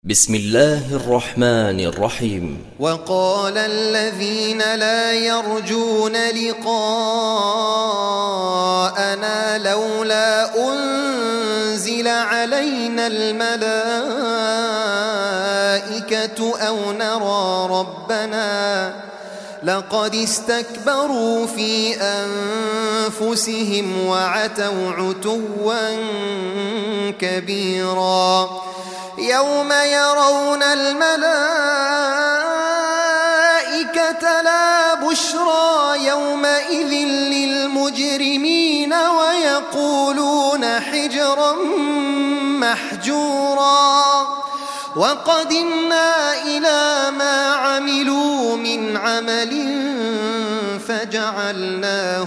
بسم الله الرحمن الرحيم. وقال الذين لا يرجون لقاءنا لولا أنزل علينا الملائكة أو نرى ربنا لقد استكبروا في أنفسهم وعتوا عتوا كبيرا يوم يرون الملائكة لا بشرى يومئذ للمجرمين ويقولون حجرا محجورا وقدمنا إلى ما عملوا من عمل فجعلناه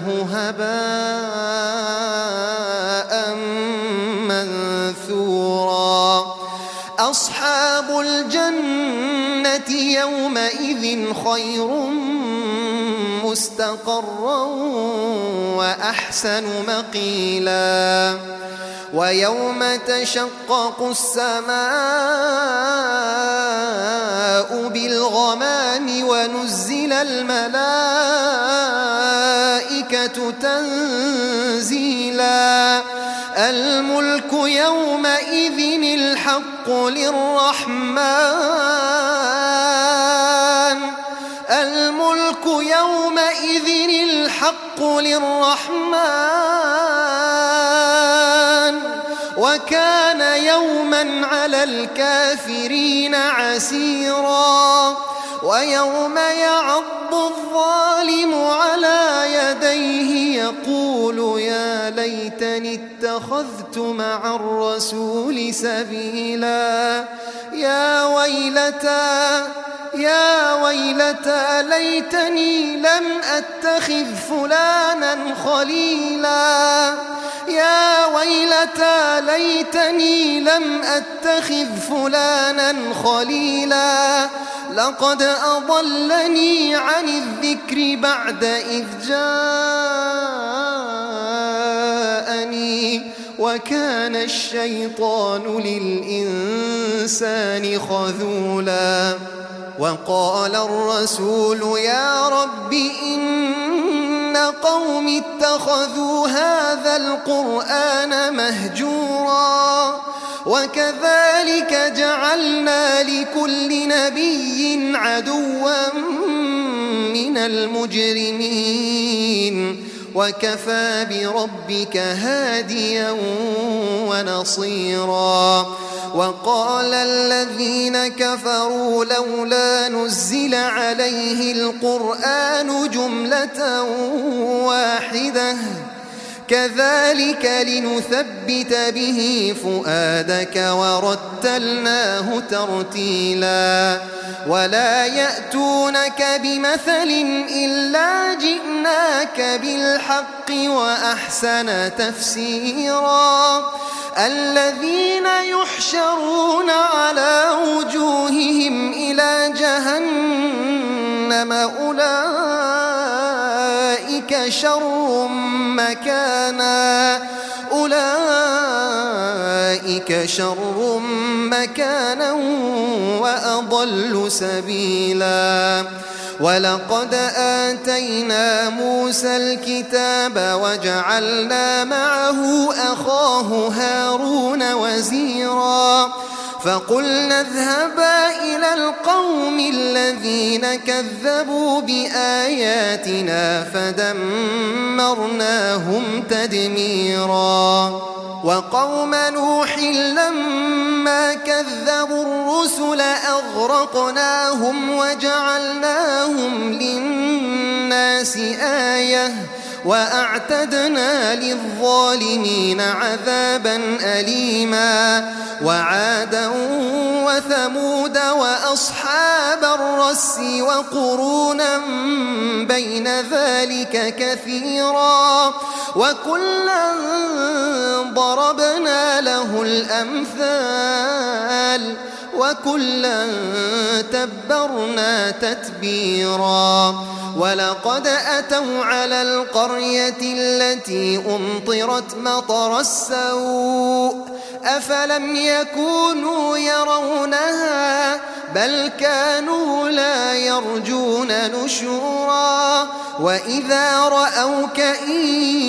هباء منثورا أصحاب الجنة يومئذ خير مستقرا وأحسن مقيلا ويوم تشقق السماء بالغمام ونزل الملائكة تنزيلا الملك يومئذ الحق للرحمن وكان يوما على الكافرين عسيرا ويوم يعض الظالم على يديه يقول يا ليتني اتخذت مع الرسول سبيلا يا ويلتى ليتني لم أتخذ فلانا خليلا يا ويلتى ليتني لم أتخذ فلانا خليلا لقد أضلني عن الذكر بعد إذ جاءني وكان الشيطان للإنسان خذولا وقال الرسول يا رب إن قوم اتخذوا هذا القرآن مهجورا وكذلك جعلنا لكل نبي عدوا من المجرمين وكفى بربك هاديا ونصيرا وقال الذين كفروا لولا نزل عليه القرآن جملة واحدة كذلك لنثبت به فؤادك ورتلناه ترتيلا ولا يأتونك بمثل إلا جئناك بالحق وأحسن تفسيرا الذين يحشرون على وجوههم إلى جهنم أولئك شر مكانا وأضل سبيلا ولقد آتينا موسى الكتاب وجعلنا معه أخاه هارون وزيرا فقلنا اذهبا إلى القوم الذين كذبوا بآياتنا فدمرناهم تدميرا وقوم نوح لما كذبوا الرسل أغرقناهم وجعلناهم للناس آية وأعتدنا للظالمين عذابا أليما وعادا وثمود وأصحاب الرس وقرونا بين ذلك كثيرا وكلا ضربنا له الأمثال وكلا تبرنا تتبيرا ولقد أتوا على القرية التي أمطرت مطر السوء أفلم يكونوا يرونها بل كانوا لا يرجون نشورا وإذا رأوك إن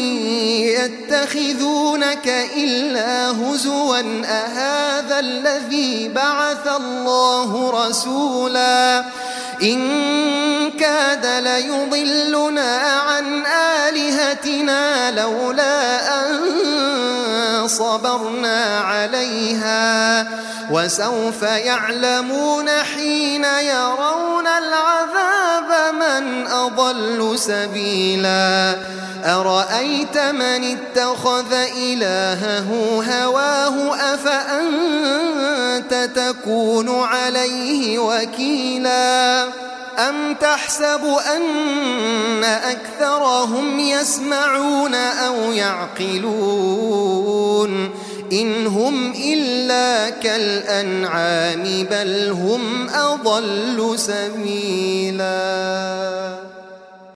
يتخذونك إلا هزوا أهذا الذي بعث الله رسولا إن كاد ليضلنا عن آلهتنا لولا أن صبرنا عليها وسوف يعلمون حين يرون العذاب من أضل سبيلا أرأيت من اتخذ إلهه هواه أفأنت تكون عليه وكيلا أم تحسب أن أكثرهم يسمعون أو يعقلون إن هم إلا كالأنعام بل هم أضل سبيلا